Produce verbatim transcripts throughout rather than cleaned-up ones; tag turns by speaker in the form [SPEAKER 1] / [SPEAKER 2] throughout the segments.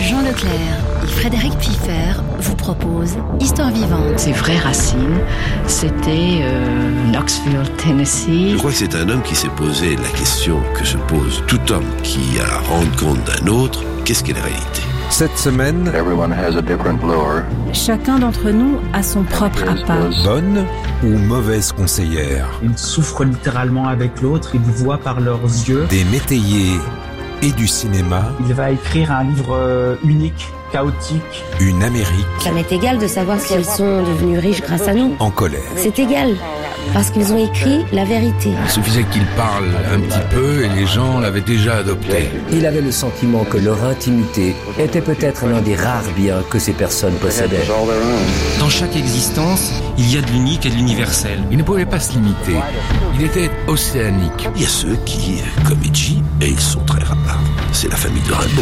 [SPEAKER 1] Jean Leclerc et Frédéric Piffer vous proposent Histoire vivante.
[SPEAKER 2] Ses vraies racines, c'était euh, Knoxville, Tennessee.
[SPEAKER 3] Je crois que c'est un homme qui s'est posé la question que se pose tout homme qui a à rendre compte d'un autre, qu'est-ce qu'est la réalité ?
[SPEAKER 4] Cette semaine,
[SPEAKER 1] Chacun d'entre nous a son propre appât.
[SPEAKER 4] bonne ou mauvaise conseillère,
[SPEAKER 5] Ils souffrent littéralement avec l'autre, ils voient par leurs yeux.
[SPEAKER 4] des métayers et du cinéma,
[SPEAKER 5] Il va écrire un livre euh, unique, chaotique.
[SPEAKER 4] une Amérique
[SPEAKER 6] Ça m'est égal de savoir si elles sont devenues riches grâce à nous.
[SPEAKER 4] en colère.
[SPEAKER 6] C'est égal, parce qu'ils ont écrit la vérité.
[SPEAKER 7] Il suffisait qu'il parle un petit peu et les gens l'avaient déjà adopté.
[SPEAKER 8] Il avait le sentiment que leur intimité était peut-être l'un des rares biens que ces personnes possédaient.
[SPEAKER 9] Dans chaque existence, il y a de l'unique et de l'universel.
[SPEAKER 7] Il ne pouvait pas se limiter. Il était océanique.
[SPEAKER 3] Il y a ceux qui, comme Edgy, et ils sont très rares, c'est la famille de Rimbaud.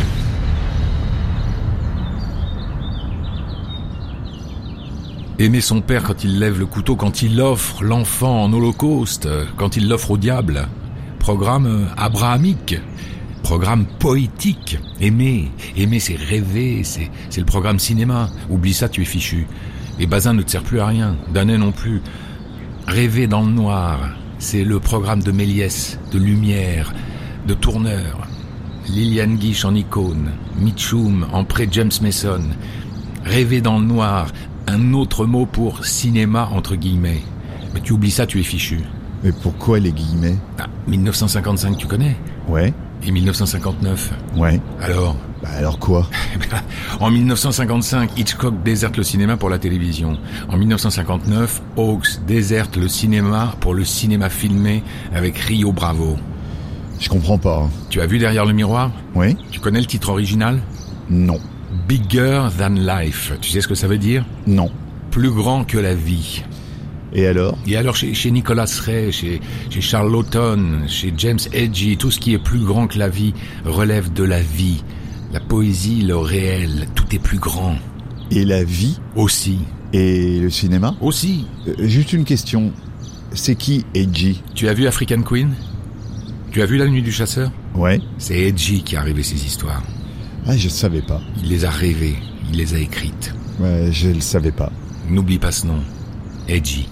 [SPEAKER 7] Aimer son père quand il lève le couteau, quand il offre l'enfant en holocauste, quand il l'offre au diable. Programme abrahamique. Programme poétique. Aimer. Aimer, c'est rêver. C'est, c'est le programme cinéma. Oublie ça, tu es fichu. Et Bazin ne te sert plus à rien. Danet non plus. Rêver dans le noir. C'est le programme de Méliès, de Lumière, de Tourneur. Liliane Guiche en icône. Mitchum en pré-James Mason. Rêver dans le noir. Un autre mot pour cinéma, entre guillemets. Mais tu oublies ça, tu es fichu.
[SPEAKER 10] Mais pourquoi les guillemets ?
[SPEAKER 7] Ah, dix-neuf cent cinquante-cinq, tu connais ?
[SPEAKER 10] Ouais,
[SPEAKER 7] Et dix-neuf cent cinquante-neuf.
[SPEAKER 10] ouais.
[SPEAKER 7] Alors ?
[SPEAKER 10] Bah alors quoi ?
[SPEAKER 7] En dix-neuf cent cinquante-cinq, Hitchcock déserte le cinéma pour la télévision. En dix-neuf cent cinquante-neuf, Hawks déserte le cinéma pour le cinéma filmé avec Rio Bravo.
[SPEAKER 10] Je comprends pas. hein.
[SPEAKER 7] Tu as vu Derrière le miroir ?
[SPEAKER 10] Oui ?
[SPEAKER 7] Tu connais le titre original ?
[SPEAKER 10] Non.
[SPEAKER 7] Bigger than life. Tu sais ce que ça veut dire ?
[SPEAKER 10] Non.
[SPEAKER 7] Plus grand que la vie.
[SPEAKER 10] Et alors ?
[SPEAKER 7] Et alors chez, chez Nicolas Ray, chez, chez Charles Laughton, chez James Edgy, tout ce qui est plus grand que la vie relève de la vie. La poésie, le réel, tout est plus grand.
[SPEAKER 10] Et la vie ?
[SPEAKER 7] Aussi.
[SPEAKER 10] Et le cinéma ?
[SPEAKER 7] Aussi.
[SPEAKER 10] Euh, Juste une question. C'est qui Edgy ?
[SPEAKER 7] Tu as vu African Queen ? Tu as vu La Nuit du Chasseur ?
[SPEAKER 10] Ouais.
[SPEAKER 7] C'est Edgy qui a rêvé ces histoires.
[SPEAKER 10] Ah, je savais pas.
[SPEAKER 7] Il les a rêvées, il les a écrites.
[SPEAKER 10] Ouais, je le savais pas.
[SPEAKER 7] N'oublie pas ce nom. Edgy.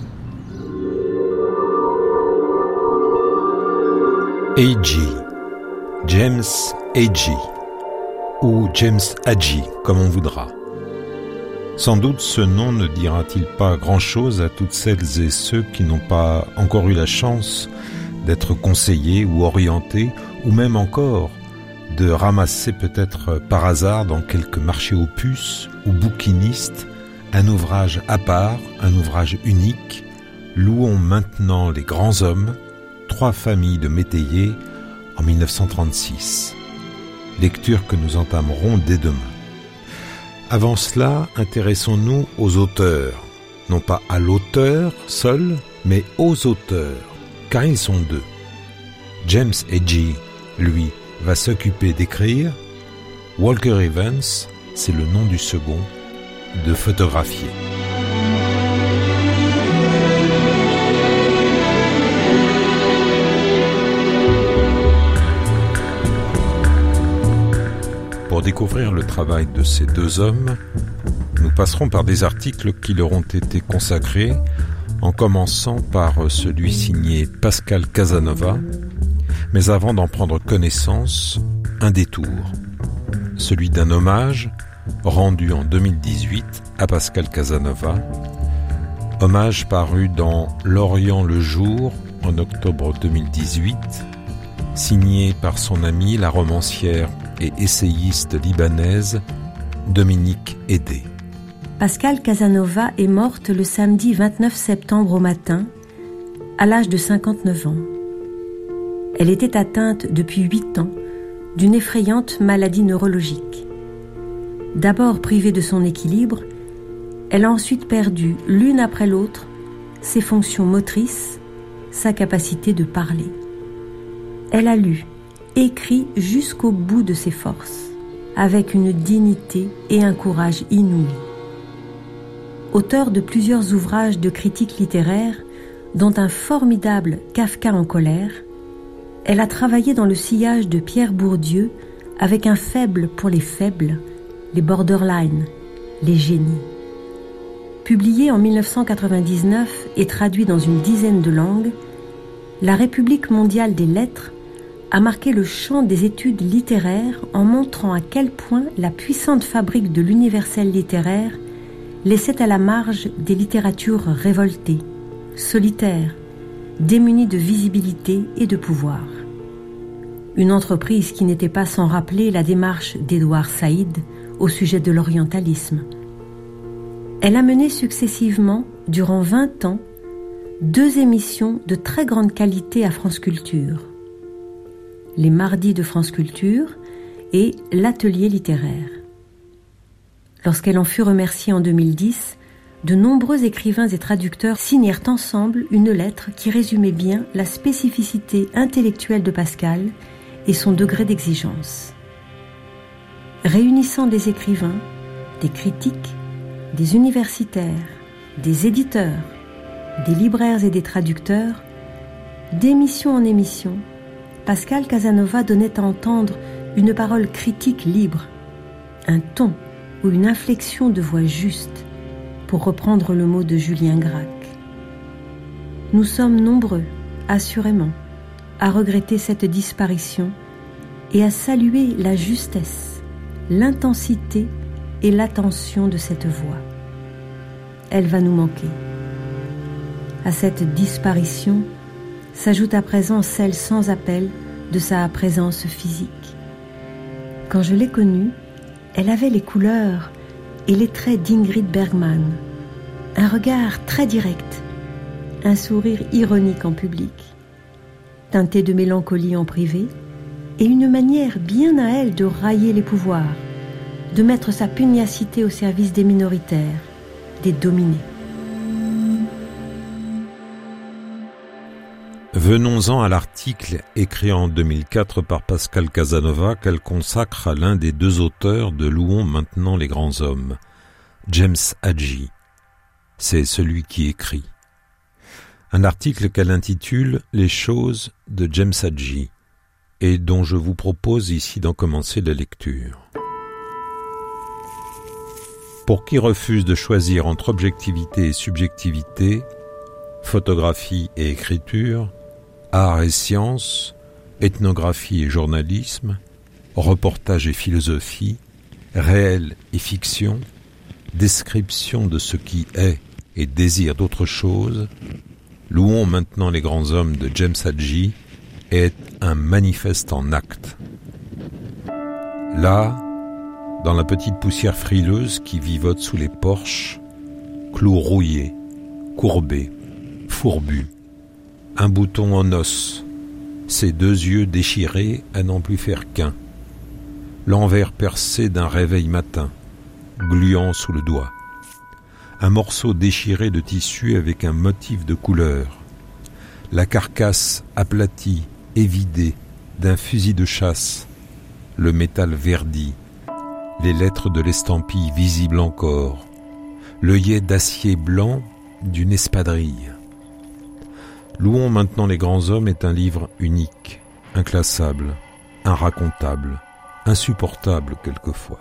[SPEAKER 4] Edgy. James Edgy. Ou James Hadji, comme on voudra. Sans doute ce nom ne dira-t-il pas grand-chose à toutes celles et ceux qui n'ont pas encore eu la chance d'être conseillés ou orientés, ou même encore de ramasser peut-être par hasard dans quelques marchés aux puces ou bouquinistes un ouvrage à part, un ouvrage unique. Louons maintenant les grands hommes, trois familles de métayers en dix-neuf cent trente-six. Lecture que nous entamerons dès demain. Avant cela, intéressons-nous aux auteurs, non pas à l'auteur seul, mais aux auteurs, car ils sont deux. James Edgy, lui, va s'occuper d'écrire. Walker Evans, c'est le nom du second, de photographier. Pour découvrir le travail de ces deux hommes, nous passerons par des articles qui leur ont été consacrés, en commençant par celui signé Pascal Casanova. Mais avant d'en prendre connaissance, un détour, celui d'un hommage rendu en deux mille dix-huit à Pascal Casanova, hommage paru dans L'Orient le jour en octobre deux mille dix-huit, signé par son amie la romancière et essayiste libanaise Dominique Hédé.
[SPEAKER 11] Pascal Casanova est morte le samedi vingt-neuf septembre au matin, à l'âge de cinquante-neuf ans. Elle était atteinte depuis huit ans d'une effrayante maladie neurologique. D'abord privée de son équilibre, elle a ensuite perdu, l'une après l'autre, ses fonctions motrices, sa capacité de parler. Elle a lu, écrit jusqu'au bout de ses forces, avec une dignité et un courage inouïs. Auteure de plusieurs ouvrages de critique littéraire, dont un formidable Kafka en colère, elle a travaillé dans le sillage de Pierre Bourdieu avec un faible pour les faibles, les borderline, les génies. Publié en mille neuf cent quatre-vingt-dix-neuf et traduit dans une dizaine de langues, La République mondiale des lettres a marqué le champ des études littéraires en montrant à quel point la puissante fabrique de l'universel littéraire laissait à la marge des littératures révoltées, solitaires, démunies de visibilité et de pouvoir. Une entreprise qui n'était pas sans rappeler la démarche d'Édouard Saïd au sujet de l'orientalisme. Elle a mené successivement, durant vingt ans, deux émissions de très grande qualité à France Culture. Les Mardis de France Culture et l'Atelier littéraire. Lorsqu'elle en fut remerciée en deux mille dix, de nombreux écrivains et traducteurs signèrent ensemble une lettre qui résumait bien la spécificité intellectuelle de Pascal et son degré d'exigence. Réunissant des écrivains, des critiques, des universitaires, des éditeurs, des libraires et des traducteurs, d'émission en émission, Pascal Casanova donnait à entendre une parole critique libre, un ton ou une inflexion de voix juste, pour reprendre le mot de Julien Gracq. Nous sommes nombreux, assurément, à regretter cette disparition et à saluer la justesse, l'intensité et l'attention de cette voix. Elle va nous manquer. À cette disparition s'ajoute à présent celle sans appel de sa présence physique. Quand je l'ai connue, elle avait les couleurs et les traits d'Ingrid Bergman, un regard très direct, un sourire ironique en public, teinté de mélancolie en privé, et une manière bien à elle de railler les pouvoirs, de mettre sa pugnacité au service des minoritaires, des dominés.
[SPEAKER 4] Venons-en à l'article écrit en deux mille quatre par Pascal Casanova qu'elle consacre à l'un des deux auteurs de Louons maintenant les grands hommes, James Hadji. C'est celui qui écrit. Un article qu'elle intitule « Les choses de James Hadji » et dont je vous propose ici d'en commencer la lecture. Pour qui refuse de choisir entre objectivité et subjectivité, photographie et écriture, art et sciences, ethnographie et journalisme, reportage et philosophie, réel et fiction, description de ce qui est et désir d'autre chose, louons maintenant les grands hommes de James Hadji est un manifeste en actes. Là, dans la petite poussière frileuse qui vivote sous les porches, clous rouillés, courbés, fourbus, un bouton en os, ses deux yeux déchirés à n'en plus faire qu'un, l'envers percé d'un réveil matin, gluant sous le doigt, un morceau déchiré de tissu avec un motif de couleur, la carcasse aplatie, évidée d'un fusil de chasse, le métal verdi, les lettres de l'estampille visibles encore, l'œillet d'acier blanc d'une espadrille. Louons maintenant les grands hommes est un livre unique, inclassable, inracontable, insupportable quelquefois.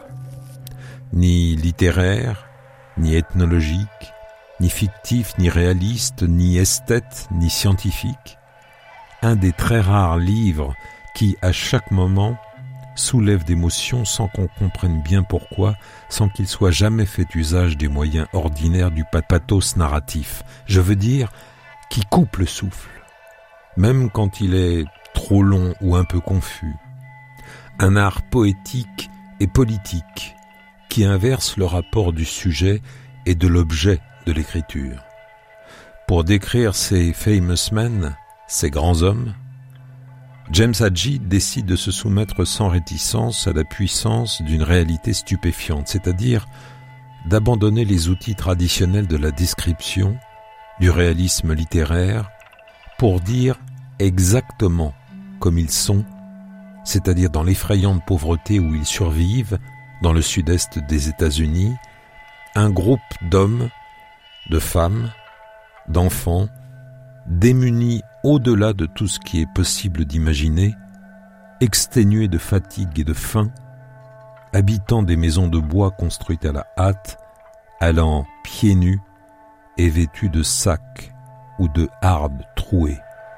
[SPEAKER 4] Ni littéraire, ni ethnologique, ni fictif, ni réaliste, ni esthète, ni scientifique. Un des très rares livres qui, à chaque moment, soulève d'émotions sans qu'on comprenne bien pourquoi, sans qu'il soit jamais fait usage des moyens ordinaires du pathos narratif. Je veux dire, qui coupe le souffle, même quand il est trop long ou un peu confus. Un art poétique et politique qui inverse le rapport du sujet et de l'objet de l'écriture. Pour décrire ces famous men, ces grands hommes, James Hadji décide de se soumettre sans réticence à la puissance d'une réalité stupéfiante, c'est-à-dire d'abandonner les outils traditionnels de la description, du réalisme littéraire, pour dire exactement comme ils sont, c'est-à-dire dans l'effrayante pauvreté où ils survivent, dans le sud-est des États-Unis, un groupe d'hommes, de femmes, d'enfants, démunis au-delà de tout ce qui est possible d'imaginer, exténués de fatigue et de faim, habitant des maisons de bois construites à la hâte, allant pieds nus et vêtus de sacs ou de hardes trouées.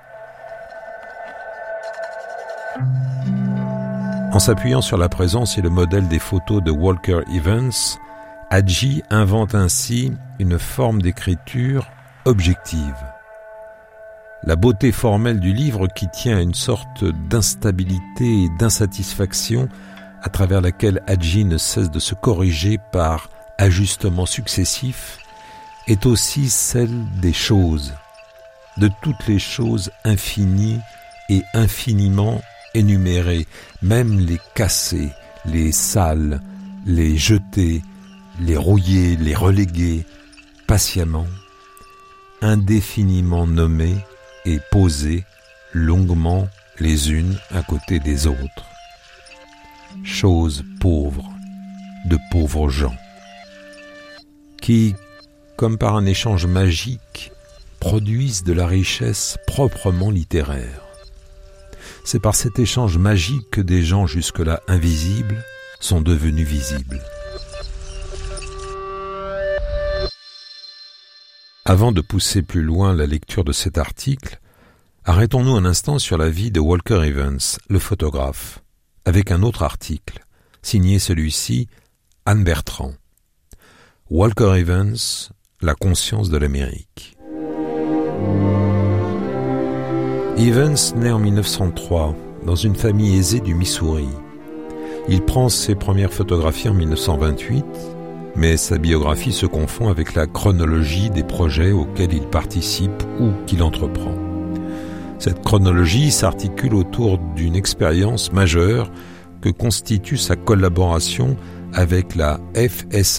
[SPEAKER 4] En s'appuyant sur la présence et le modèle des photos de Walker Evans, Hadji invente ainsi une forme d'écriture objective. La beauté formelle du livre qui tient à une sorte d'instabilité et d'insatisfaction à travers laquelle Hadji ne cesse de se corriger par ajustements successifs est aussi celle des choses, de toutes les choses infinies et infiniment énumérées, même les cassées, les sales, les jetées, les rouillées, les reléguées, patiemment, indéfiniment nommées et posées longuement les unes à côté des autres. Choses pauvres, de pauvres gens, qui, comme par un échange magique, produisent de la richesse proprement littéraire. C'est par cet échange magique que des gens jusque-là invisibles sont devenus visibles. Avant de pousser plus loin la lecture de cet article, arrêtons-nous un instant sur la vie de Walker Evans, le photographe, avec un autre article, signé celui-ci Anne Bertrand. Walker Evans, la conscience de l'Amérique. Evans naît en mille neuf cent trois dans une famille aisée du Missouri. Il prend ses premières photographies en mille neuf cent vingt-huit, mais sa biographie se confond avec la chronologie des projets auxquels il participe ou qu'il entreprend. Cette chronologie s'articule autour d'une expérience majeure que constitue sa collaboration avec la F S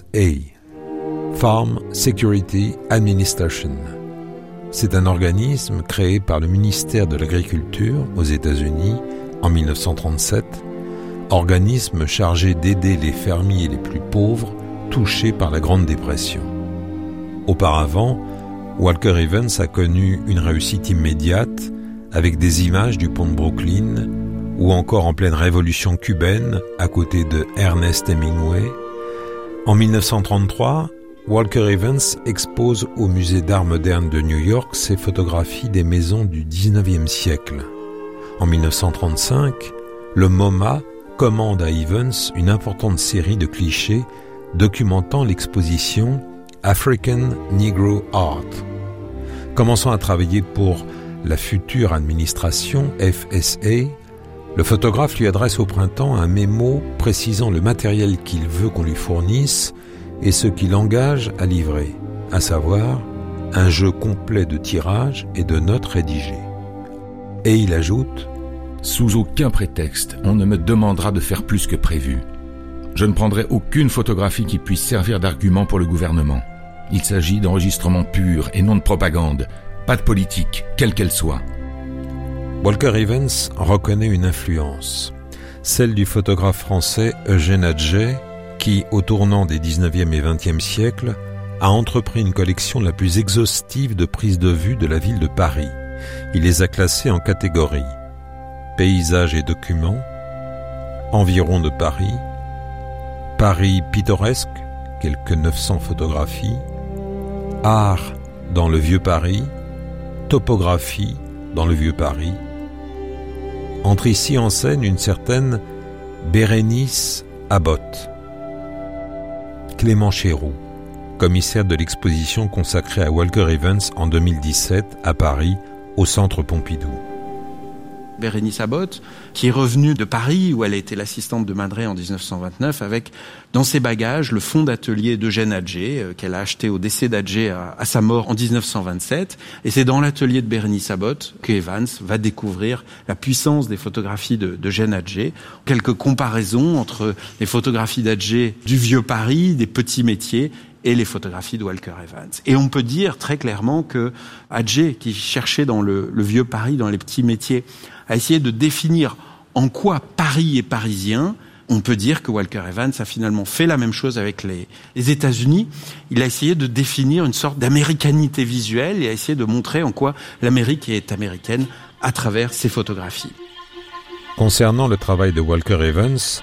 [SPEAKER 4] A, Farm Security Administration. C'est un organisme créé par le ministère de l'Agriculture aux États-Unis en mille neuf cent trente-sept, organisme chargé d'aider les fermiers les plus pauvres touchés par la Grande Dépression. Auparavant, Walker Evans a connu une réussite immédiate avec des images du pont de Brooklyn ou encore en pleine révolution cubaine à côté de Ernest Hemingway. En mille neuf cent trente-trois, Walker Evans expose au Musée d'art moderne de New York ses photographies des maisons du dix-neuvième siècle. En mille neuf cent trente-cinq, le MoMA commande à Evans une importante série de clichés documentant l'exposition African Negro Art. Commençant à travailler pour la future administration F S A, le photographe lui adresse au printemps un mémo précisant le matériel qu'il veut qu'on lui fournisse et ce qu'il engage à livrer, à savoir un jeu complet de tirages et de notes rédigées. Et il ajoute «
[SPEAKER 7] Sous aucun prétexte, on ne me demandera de faire plus que prévu. Je ne prendrai aucune photographie qui puisse servir d'argument pour le gouvernement. Il s'agit d'enregistrement pur et non de propagande, pas de politique, quelle qu'elle soit. »
[SPEAKER 4] Walker Evans reconnaît une influence, celle du photographe français Eugène Hadji, qui, au tournant des dix-neuvième et vingtième siècles, a entrepris une collection la plus exhaustive de prises de vue de la ville de Paris. Il les a classées en catégories « Paysages et documents »,« Environ de Paris »,« Paris pittoresque », quelques neuf cents photographies, « Art dans le Vieux Paris »,« Topographie dans le Vieux Paris ». Entre ici en scène une certaine Bérénice Abbott. Clément Chéroux, commissaire de l'exposition consacrée à Walker Evans en deux mille dix-sept à Paris, au Centre Pompidou.
[SPEAKER 12] Bérénice Abbott, qui est revenue de Paris, où elle a été l'assistante de Madré en dix-neuf cent vingt-neuf, avec dans ses bagages le fonds d'atelier d'Eugène Hadji, euh, qu'elle a acheté au décès d'Hadji à, à sa mort en dix-neuf cent vingt-sept. Et c'est dans l'atelier de Bérénice Abbott que Evans va découvrir la puissance des photographies de, d'Eugène Hadji. Quelques comparaisons entre les photographies d'Hadji du vieux Paris, des petits métiers, et les photographies de Walker Evans. Et on peut dire très clairement que Hadji, qui cherchait dans le, le vieux Paris, dans les petits métiers, a essayé de définir en quoi Paris est parisien. On peut dire que Walker Evans a finalement fait la même chose avec les, les États-Unis. Il a essayé de définir une sorte d'américanité visuelle et a essayé de montrer en quoi l'Amérique est américaine à travers ses photographies.
[SPEAKER 4] Concernant le travail de Walker Evans,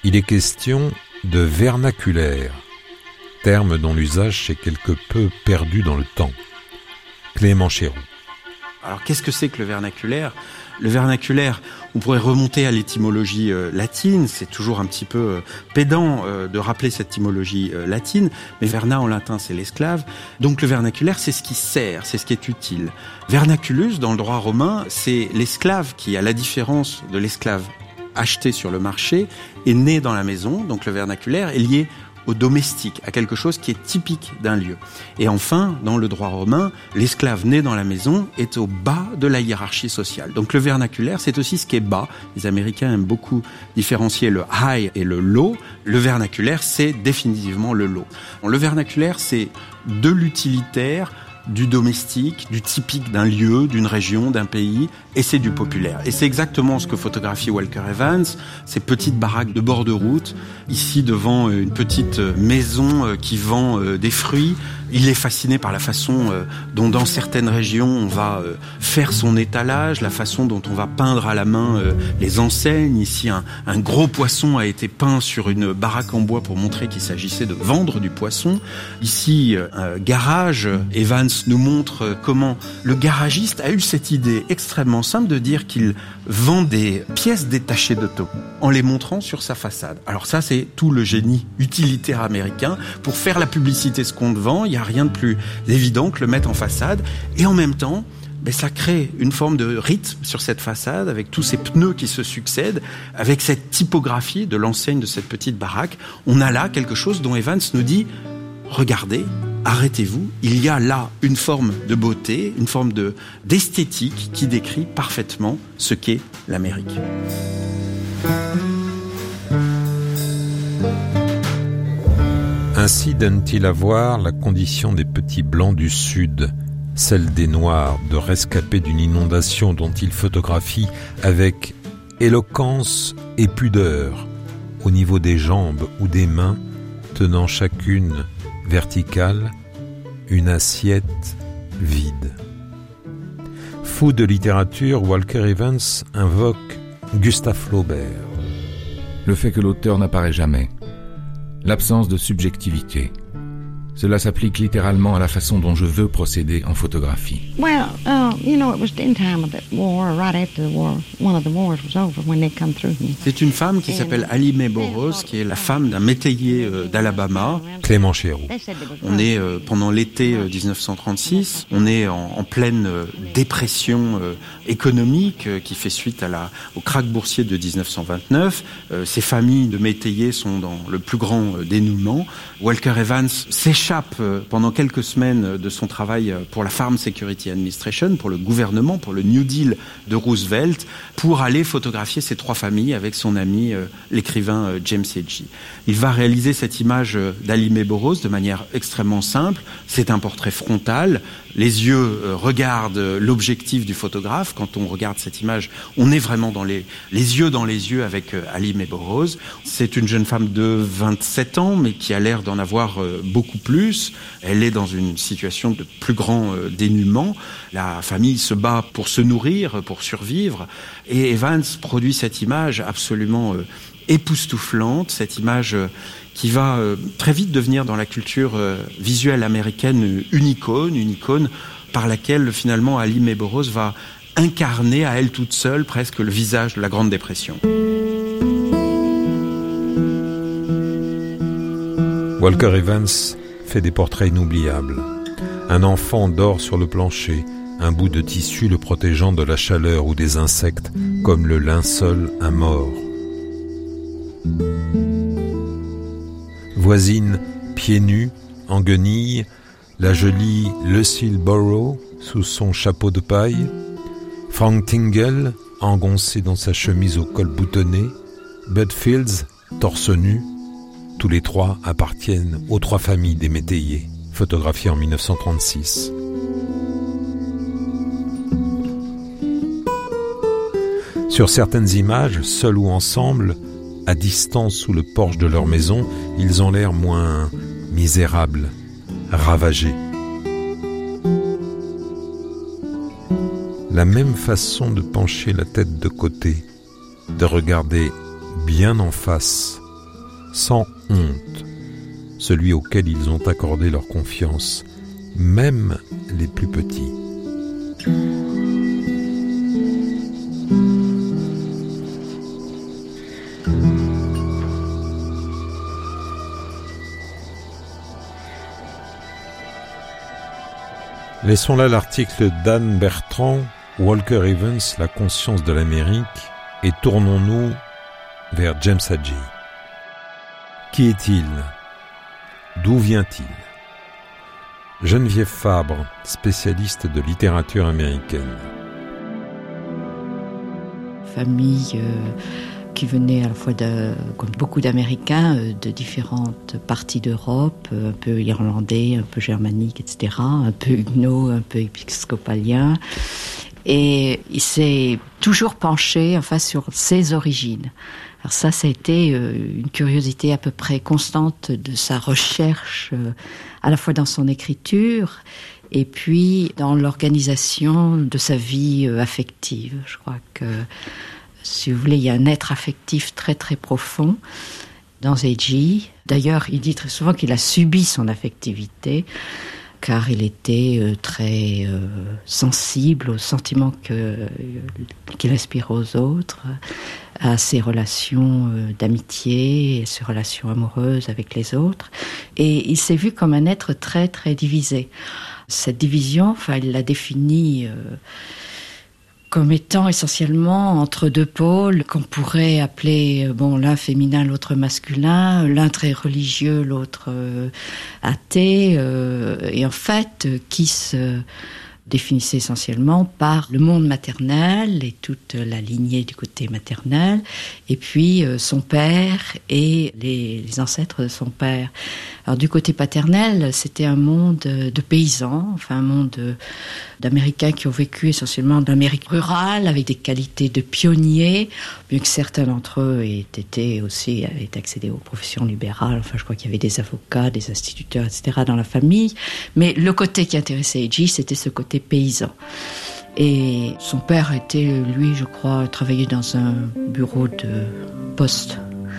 [SPEAKER 4] Il est question de vernaculaire, terme dont l'usage s'est quelque peu perdu dans le temps. Clément Chéroux.
[SPEAKER 12] Alors qu'est-ce que c'est que le vernaculaire ? Le vernaculaire, on pourrait remonter à l'étymologie euh, latine, c'est toujours un petit peu euh, pédant euh, de rappeler cette étymologie euh, latine, mais verna en latin c'est l'esclave, donc le vernaculaire c'est ce qui sert, c'est ce qui est utile. Vernaculus dans le droit romain, c'est l'esclave qui, à la différence de l'esclave acheté sur le marché, est né dans la maison, donc le vernaculaire est lié au domestique, à quelque chose qui est typique d'un lieu. Et enfin, dans le droit romain, l'esclave né dans la maison est au bas de la hiérarchie sociale. Donc le vernaculaire, c'est aussi ce qui est bas. Les Américains aiment beaucoup différencier le high et le low. Le vernaculaire, c'est définitivement le low. Le vernaculaire, c'est de l'utilitaire, du domestique, du typique d'un lieu, d'une région, d'un pays, et c'est du populaire. Et c'est exactement ce que photographie Walker Evans, ces petites baraques de bord de route, ici devant une petite maison qui vend des fruits. Il est fasciné par la façon dont dans certaines régions on va faire son étalage, la façon dont on va peindre à la main les enseignes. Ici, un, un gros poisson a été peint sur une baraque en bois pour montrer qu'il s'agissait de vendre du poisson. Ici, un garage, Evans nous montre comment le garagiste a eu cette idée extrêmement simple de dire qu'il vend des pièces détachées d'auto en les montrant sur sa façade. Alors ça, c'est tout le génie utilitaire américain. Pour faire la publicité ce qu'on te vend, il n'y a rien de plus évident que le mettre en façade. Et en même temps, ben, ça crée une forme de rythme sur cette façade, avec tous ces pneus qui se succèdent, avec cette typographie de l'enseigne de cette petite baraque. On a là quelque chose dont Evans nous dit « Regardez, arrêtez-vous, il y a là une forme de beauté, une forme de, d'esthétique qui décrit parfaitement ce qu'est l'Amérique. »
[SPEAKER 4] Ainsi donne-t-il à voir la condition des petits blancs du Sud, celle des Noirs, de rescapés d'une inondation dont il photographie avec éloquence et pudeur, au niveau des jambes ou des mains, tenant chacune verticale une assiette vide. Fou de littérature, Walker Evans invoque Gustave Flaubert.
[SPEAKER 7] Le fait que l'auteur n'apparaît jamais. L'absence de subjectivité. Cela s'applique littéralement à la façon dont je veux procéder en photographie.
[SPEAKER 13] Well, uh, you know, it was in time of that war, right after the war, one of the wars was over when they come through here.
[SPEAKER 12] C'est une femme qui s'appelle Allie Mae Burroughs, qui est la femme d'un métayer euh, d'Alabama.
[SPEAKER 4] Clément Chéroux.
[SPEAKER 12] On est euh, pendant l'été euh, dix-neuf cent trente-six, on est en, en pleine euh, dépression euh, économique euh, qui fait suite à la, au krach boursier de dix-neuf cent vingt-neuf. Euh, ces familles de métayers sont dans le plus grand euh, dénouement. Walker Evans s'échappe pendant quelques semaines de son travail pour la Farm Security Administration, pour le gouvernement, pour le New Deal de Roosevelt, pour aller photographier ces trois familles avec son ami, euh, l'écrivain euh, James Agee. Il va réaliser cette image d'Allie Mae Burroughs de manière extrêmement simple. C'est un portrait frontal. Les yeux euh, regardent l'objectif du photographe. Quand on regarde cette image, on est vraiment dans les, les yeux dans les yeux avec euh, Allie Mae Burroughs. C'est une jeune femme de vingt-sept ans, mais qui a l'air d'en avoir euh, beaucoup plus. Elle est dans une situation de plus grand euh, dénuement. La famille se bat pour se nourrir, pour survivre. Et Evans produit cette image absolument euh, époustouflante, cette image euh, qui va euh, très vite devenir dans la culture euh, visuelle américaine une icône, une icône par laquelle finalement Allie Mae Burroughs va incarner à elle toute seule presque le visage de la Grande Dépression.
[SPEAKER 4] Walker Evans fait des portraits inoubliables. Un enfant dort sur le plancher, un bout de tissu le protégeant de la chaleur ou des insectes, comme le linceul à mort. Voisine, pieds nus, en guenilles, la jolie Lucille Burrow sous son chapeau de paille, Frank Tingle, engoncé dans sa chemise au col boutonné, Bud Fields, torse nu. Tous les trois appartiennent aux trois familles des métayers, photographiés en dix-neuf cent trente-six. Sur certaines images, seuls ou ensemble, à distance sous le porche de leur maison, ils ont l'air moins misérables, ravagés. La même façon de pencher la tête de côté, de regarder bien en face sans honte, celui auquel ils ont accordé leur confiance, même les plus petits. Laissons là l'article d'Anne Bertrand, Walker Evans, La conscience de l'Amérique, et tournons-nous vers James Hadji. Qui est-il ? D'où vient-il ? Geneviève Fabre, spécialiste de littérature américaine.
[SPEAKER 2] Famille euh, qui venait à la fois, de, comme beaucoup d'Américains, euh, de différentes parties d'Europe, euh, un peu irlandais, un peu germanique, et cetera, un peu huguenot, un peu épiscopalien. Et il s'est toujours penché enfin, sur ses origines. Alors ça, ça a été euh, une curiosité à peu près constante de sa recherche, euh, à la fois dans son écriture et puis dans l'organisation de sa vie euh, affective. Je crois que, si vous voulez, il y a un être affectif très très profond dans Hadji. D'ailleurs, il dit très souvent qu'il a subi son affectivité, car il était euh, très euh, sensible aux sentiments que, euh, qu'il inspire aux autres, à ses relations euh, d'amitié, et ses relations amoureuses avec les autres. Et il s'est vu comme un être très, très divisé. Cette division, enfin, il l'a définie euh, comme étant essentiellement entre deux pôles qu'on pourrait appeler, bon, l'un féminin, l'autre masculin, l'un très religieux, l'autre euh, athée, euh, et en fait, euh, qui se définissait essentiellement par le monde maternel et toute la lignée du côté maternel, et puis euh, son père et les, les ancêtres de son père. Alors du côté paternel, c'était un monde de paysans, enfin un monde d'Américains qui ont vécu essentiellement d'Amérique rurale, avec des qualités de pionniers, bien que certains d'entre eux aient été aussi aient accédé aux professions libérales. Enfin, je crois qu'il y avait des avocats, des instituteurs, et cetera dans la famille. Mais le côté qui intéressait Hadji, c'était ce côté paysan. Et son père était, lui, je crois, travaillait dans un bureau de poste.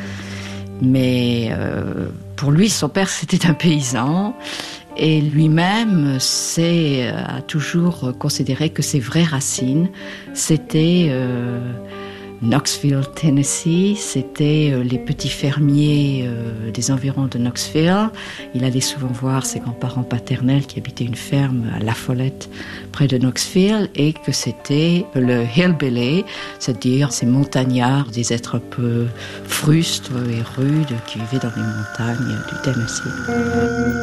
[SPEAKER 2] Mais euh, pour lui, son père, c'était un paysan. Et lui-même c'est, a toujours considéré que ses vraies racines, c'était euh, Knoxville, Tennessee, c'était euh, les petits fermiers euh, des environs de Knoxville. Il allait souvent voir ses grands-parents paternels qui habitaient une ferme à La Follette, près de Knoxville, et que c'était le hillbilly, c'est-à-dire ces montagnards, des êtres un peu frustres et rudes qui vivaient dans les montagnes du Tennessee.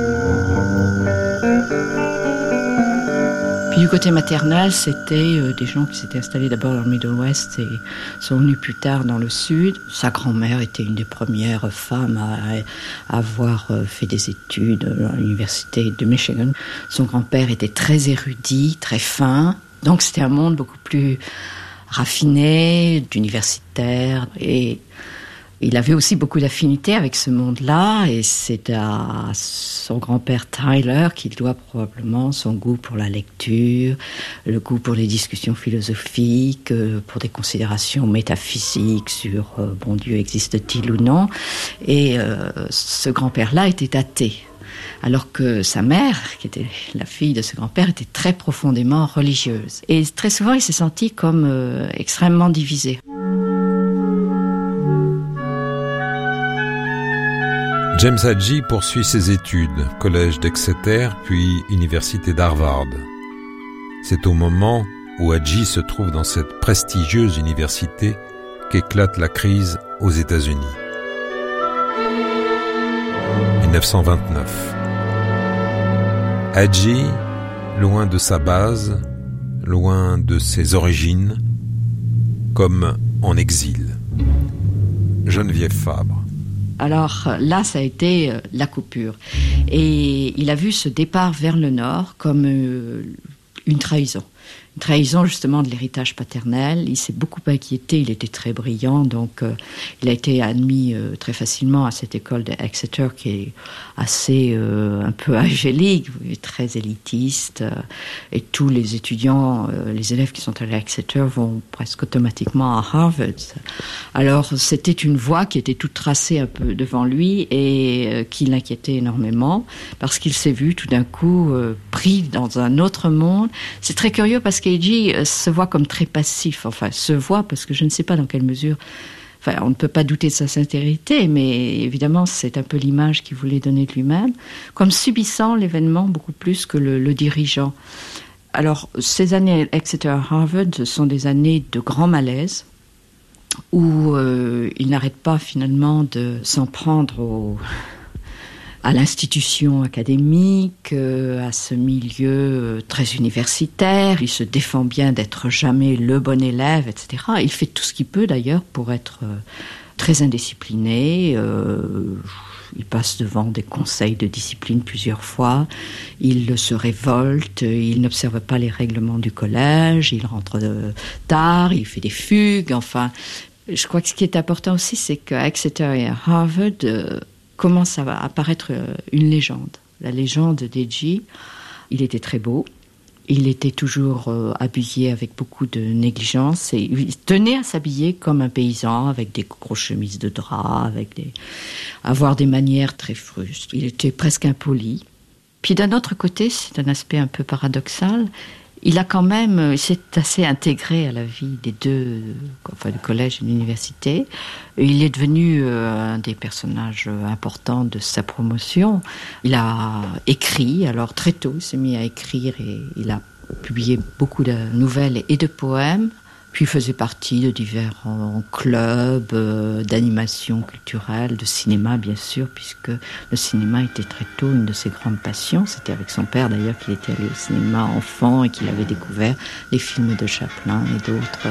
[SPEAKER 2] Puis du côté maternel, c'était euh, des gens qui s'étaient installés d'abord dans le Middle West et sont venus plus tard dans le Sud. Sa grand-mère était une des premières femmes à, à avoir euh, fait des études à l'université de Michigan. Son grand-père était très érudit, très fin. Donc c'était un monde beaucoup plus raffiné, d'universitaires, et il avait aussi beaucoup d'affinités avec ce monde-là, et c'est à son grand-père Tyler qu'il doit probablement son goût pour la lecture, le goût pour les discussions philosophiques, pour des considérations métaphysiques sur euh, bon Dieu existe-t-il ou non. Et euh, ce grand-père-là était athée, alors que sa mère, qui était la fille de ce grand-père, était très profondément religieuse. Et très souvent, il s'est senti comme euh, extrêmement divisé.
[SPEAKER 4] James Hadji poursuit ses études, collège d'Exeter, puis université d'Harvard. C'est au moment où Hadji se trouve dans cette prestigieuse université qu'éclate la crise aux États-Unis. dix-neuf cent vingt-neuf. Hadji, loin de sa base, loin de ses origines, comme en exil. Geneviève Fabre.
[SPEAKER 2] Alors là, ça a été euh, la coupure. Et il a vu ce départ vers le nord comme euh, une trahison. une trahison justement de l'héritage paternel. Il s'est beaucoup inquiété, il était très brillant, donc euh, il a été admis euh, très facilement à cette école de Exeter qui est assez euh, un peu angélique, très élitiste, euh, et tous les étudiants, euh, les élèves qui sont allés à Exeter vont presque automatiquement à Harvard. Alors c'était une voie qui était toute tracée un peu devant lui et euh, qui l'inquiétait énormément parce qu'il s'est vu tout d'un coup euh, pris dans un autre monde. C'est très curieux parce qu'Agee euh, se voit comme très passif, enfin se voit parce que je ne sais pas dans quelle mesure, enfin on ne peut pas douter de sa sincérité, mais évidemment c'est un peu l'image qu'il voulait donner de lui-même, comme subissant l'événement beaucoup plus que le, le dirigeant. Alors ces années Exeter-Harvard sont des années de grand malaise, où euh, il n'arrête pas finalement de s'en prendre au, à l'institution académique, euh, à ce milieu euh, très universitaire. Il se défend bien d'être jamais le bon élève, et cetera. Il fait tout ce qu'il peut d'ailleurs pour être euh, très indiscipliné. Euh, il passe devant des conseils de discipline plusieurs fois. Il se révolte, il n'observe pas les règlements du collège, il rentre de, tard, il fait des fugues, enfin... Je crois que ce qui est important aussi, c'est qu'à Exeter et à Harvard euh, commence à apparaître euh, une légende. La légende d'Agee. Il était très beau, il était toujours euh, habillé avec beaucoup de négligence, et il tenait à s'habiller comme un paysan, avec des grosses chemises de drap, avec des... avoir des manières très frustres. Il était presque impoli. Puis d'un autre côté, c'est un aspect un peu paradoxal, il a quand même, il s'est assez intégré à la vie des deux, enfin du collège et de l'université. Il est devenu un des personnages importants de sa promotion. Il a écrit, alors très tôt, il s'est mis à écrire et il a publié beaucoup de nouvelles et de poèmes. Puis il faisait partie de divers clubs, euh, d'animation culturelle, de cinéma bien sûr, puisque le cinéma était très tôt une de ses grandes passions. C'était avec son père d'ailleurs qu'il était allé au cinéma enfant et qu'il avait découvert les films de Chaplin et d'autres.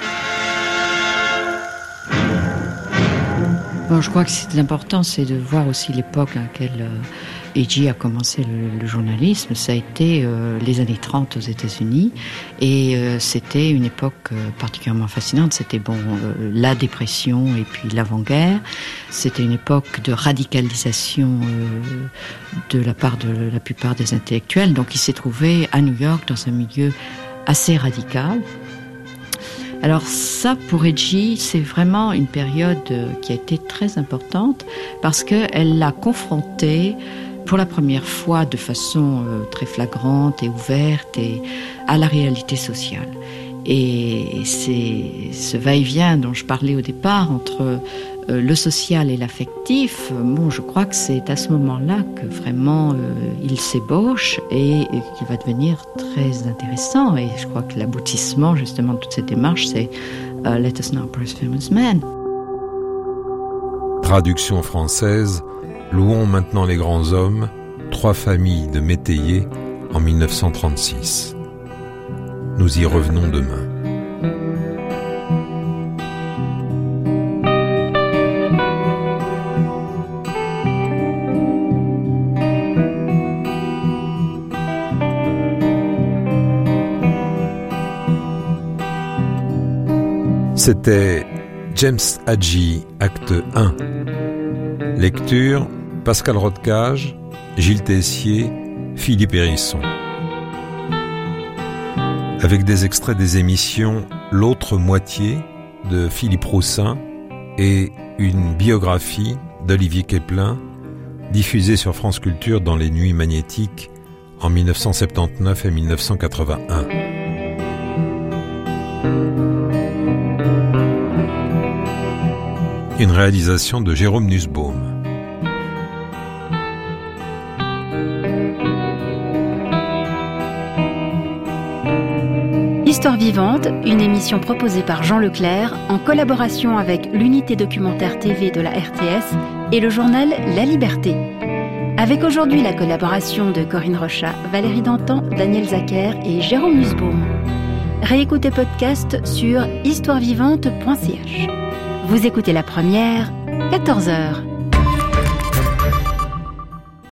[SPEAKER 2] Bon, je crois que c'est important, c'est de voir aussi l'époque à laquelle euh, Agee a commencé le, le journalisme. Ça a été euh, les années trente aux États-Unis, et euh, c'était une époque euh, particulièrement fascinante. C'était bon, euh, la dépression et puis l'avant-guerre. C'était une époque de radicalisation euh, de la part de la plupart des intellectuels. Donc il s'est trouvé à New York dans un milieu assez radical. Alors ça, pour Agee, c'est vraiment une période qui a été très importante parce qu'elle l'a confronté pour la première fois de façon euh, très flagrante et ouverte et à la réalité sociale. Et c'est ce va-et-vient dont je parlais au départ entre euh, le social et l'affectif. Bon, je crois que c'est à ce moment-là que vraiment euh, il s'ébauche et, et qu'il va devenir très intéressant. Et je crois que l'aboutissement justement de toute cette démarche, c'est uh, Let Us Now Praise Famous Men.
[SPEAKER 4] Traduction française. Louons maintenant les grands hommes, trois familles de métayers en dix-neuf cent trente-six. Nous y revenons demain. C'était James Agee, acte un. Lecture Pascal Rodecage, Gilles Tessier, Philippe Hérisson. Avec des extraits des émissions L'autre moitié de Philippe Roussin et une biographie d'Olivier Keplin, diffusée sur France Culture dans les Nuits magnétiques en dix-neuf cent soixante-dix-neuf et dix-neuf cent quatre-vingt-un. Une réalisation de Jérôme Nussbaum.
[SPEAKER 1] Histoire vivante, une émission proposée par Jean Leclerc en collaboration avec l'unité documentaire T V de la R T S et le journal La Liberté. Avec aujourd'hui la collaboration de Corinne Rochat, Valérie Dantan, Daniel Zacher et Jérôme Nussbaum. Réécoutez podcast sur histoire vivante point c h. Vous écoutez la première, quatorze heures.